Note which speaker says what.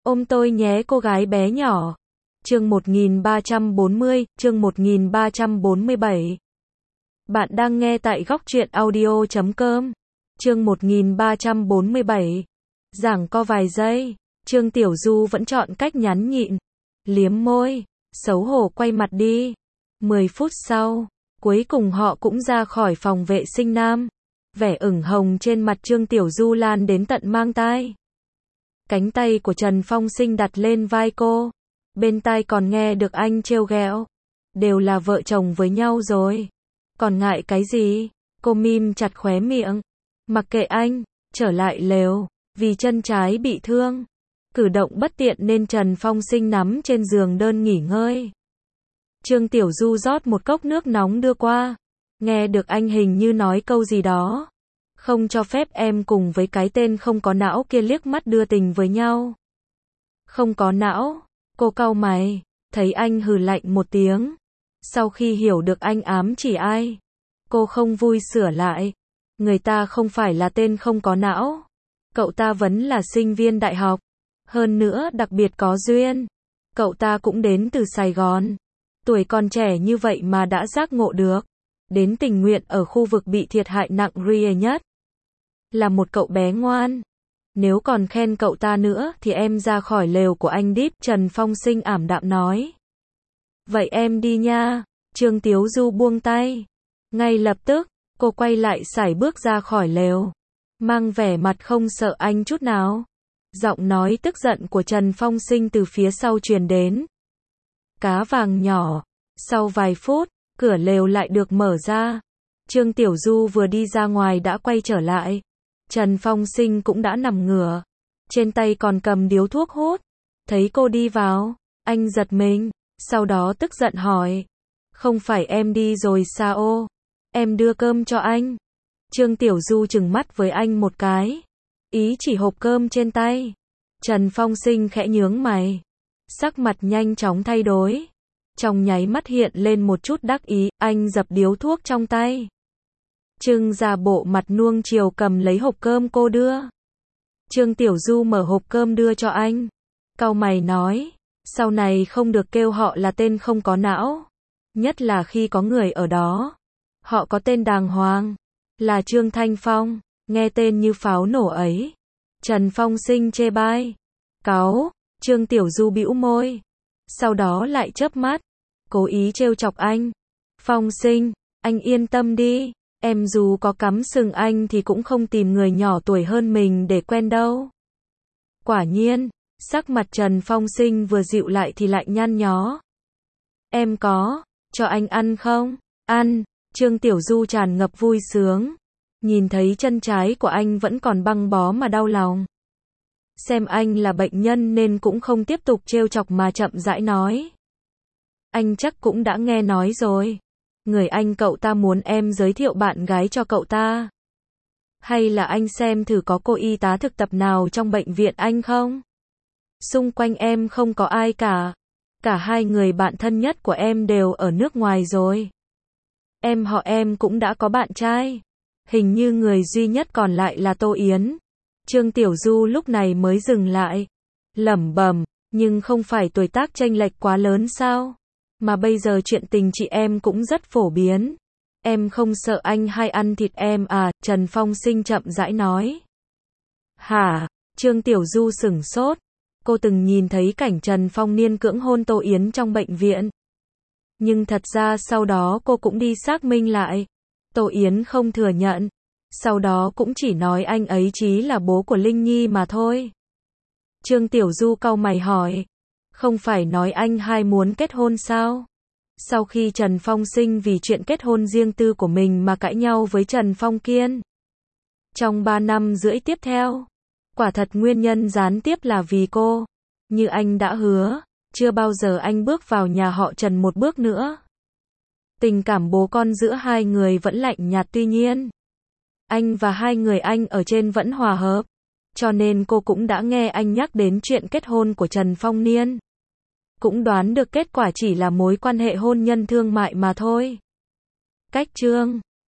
Speaker 1: Ôm tôi nhé cô gái bé nhỏ. Chương 1340, chương 1347. Bạn đang nghe tại góc truyện audio.com. Chương 1347. Giảng co vài giây, Trương Tiểu Du vẫn chọn cách nhắn nhịn, liếm môi, xấu hổ quay mặt đi. 10 phút sau, cuối cùng họ cũng ra khỏi phòng vệ sinh nam. Vẻ ửng hồng trên mặt Trương Tiểu Du lan đến tận mang tai. Cánh tay của Trần Phong Sinh đặt lên vai cô. Bên tai còn nghe được anh trêu ghẹo. Đều là vợ chồng với nhau rồi. Còn ngại cái gì? Cô mím chặt khóe miệng. Mặc kệ anh, trở lại lều. Vì chân trái bị thương. Cử động bất tiện nên Trần Phong Sinh nằm trên giường đơn nghỉ ngơi. Trương Tiểu Du rót một cốc nước nóng đưa qua. Nghe được anh hình như nói câu gì đó. Không cho phép em cùng với cái tên không có não kia liếc mắt đưa tình với nhau. Không có não, cô cau mày, thấy anh hừ lạnh một tiếng. Sau khi hiểu được anh ám chỉ ai, cô không vui sửa lại. Người ta không phải là tên không có não. Cậu ta vẫn là sinh viên đại học. Hơn nữa đặc biệt có duyên. Cậu ta cũng đến từ Sài Gòn. Tuổi còn trẻ như vậy mà đã giác ngộ được. Đến tình nguyện ở khu vực bị thiệt hại nặng ria nhất. Là một cậu bé ngoan. Nếu còn khen cậu ta nữa thì em ra khỏi lều của anh đíp, Trần Phong Sinh ảm đạm nói. Vậy em đi nha. Trương Tiểu Du buông tay. Ngay lập tức, cô quay lại sải bước ra khỏi lều. Mang vẻ mặt không sợ anh chút nào. Giọng nói tức giận của Trần Phong Sinh từ phía sau truyền đến. Cá vàng nhỏ. Sau vài phút, cửa lều lại được mở ra. Trương Tiểu Du vừa đi ra ngoài đã quay trở lại. Trần Phong Sinh cũng đã nằm ngửa. Trên tay còn cầm điếu thuốc hút. Thấy cô đi vào, anh giật mình. Sau đó tức giận hỏi. Không phải em đi rồi sao? Em đưa cơm cho anh. Trương Tiểu Du trừng mắt với anh một cái. Ý chỉ hộp cơm trên tay. Trần Phong Sinh khẽ nhướng mày. Sắc mặt nhanh chóng thay đổi. Trong nháy mắt hiện lên một chút đắc ý, anh dập điếu thuốc trong tay. Trưng ra bộ mặt nuông chiều cầm lấy hộp cơm cô đưa. Trương Tiểu Du mở hộp cơm đưa cho anh. Cau mày nói, sau này không được kêu họ là tên không có não. Nhất là khi có người ở đó. Họ có tên đàng hoàng, là Trương Thanh Phong, nghe tên như pháo nổ ấy. Trần Phong Sinh chê bai. Cáu, Trương Tiểu Du bĩu môi. Sau đó lại chớp mắt, cố ý trêu chọc anh. Phong Sinh, anh yên tâm đi. Em dù có cắm sừng anh thì cũng không tìm người nhỏ tuổi hơn mình để quen đâu. Quả nhiên, sắc mặt Trần Phong Sinh vừa dịu lại thì lại nhăn nhó. Em có, cho anh ăn không? Ăn, Trương Tiểu Du tràn ngập vui sướng. Nhìn thấy chân trái của anh vẫn còn băng bó mà đau lòng. Xem anh là bệnh nhân nên cũng không tiếp tục trêu chọc mà chậm rãi nói. Anh chắc cũng đã nghe nói rồi. Người anh cậu ta muốn em giới thiệu bạn gái cho cậu ta. Hay là anh xem thử có cô y tá thực tập nào trong bệnh viện anh không? Xung quanh em không có ai cả. Cả hai người bạn thân nhất của em đều ở nước ngoài rồi. Em họ em cũng đã có bạn trai. Hình như người duy nhất còn lại là Tô Yến. Trương Tiểu Du lúc này mới dừng lại. Lẩm bẩm, nhưng không phải tuổi tác chênh lệch quá lớn sao? Mà bây giờ chuyện tình chị em cũng rất phổ biến. Em không sợ anh hay ăn thịt em à? Trần Phong Sinh chậm rãi nói. Hả? Trương Tiểu Du sửng sốt. Cô từng nhìn thấy cảnh Trần Phong Niên cưỡng hôn Tô Yến trong bệnh viện. Nhưng thật ra sau đó cô cũng đi xác minh lại. Tô Yến không thừa nhận. Sau đó cũng chỉ nói anh ấy chí là bố của Linh Nhi mà thôi. Trương Tiểu Du cau mày hỏi. Không phải nói anh hai muốn kết hôn sao? Sau khi Trần Phong Sinh vì chuyện kết hôn riêng tư của mình mà cãi nhau với Trần Phong Kiên. Trong 3 năm rưỡi tiếp theo, quả thật nguyên nhân gián tiếp là vì cô. Như anh đã hứa, chưa bao giờ anh bước vào nhà họ Trần một bước nữa. Tình cảm bố con giữa hai người vẫn lạnh nhạt, tuy nhiên anh và hai người anh ở trên vẫn hòa hợp. Cho nên cô cũng đã nghe anh nhắc đến chuyện kết hôn của Trần Phong Niên. Cũng đoán được kết quả chỉ là mối quan hệ hôn nhân thương mại mà thôi. Cách chương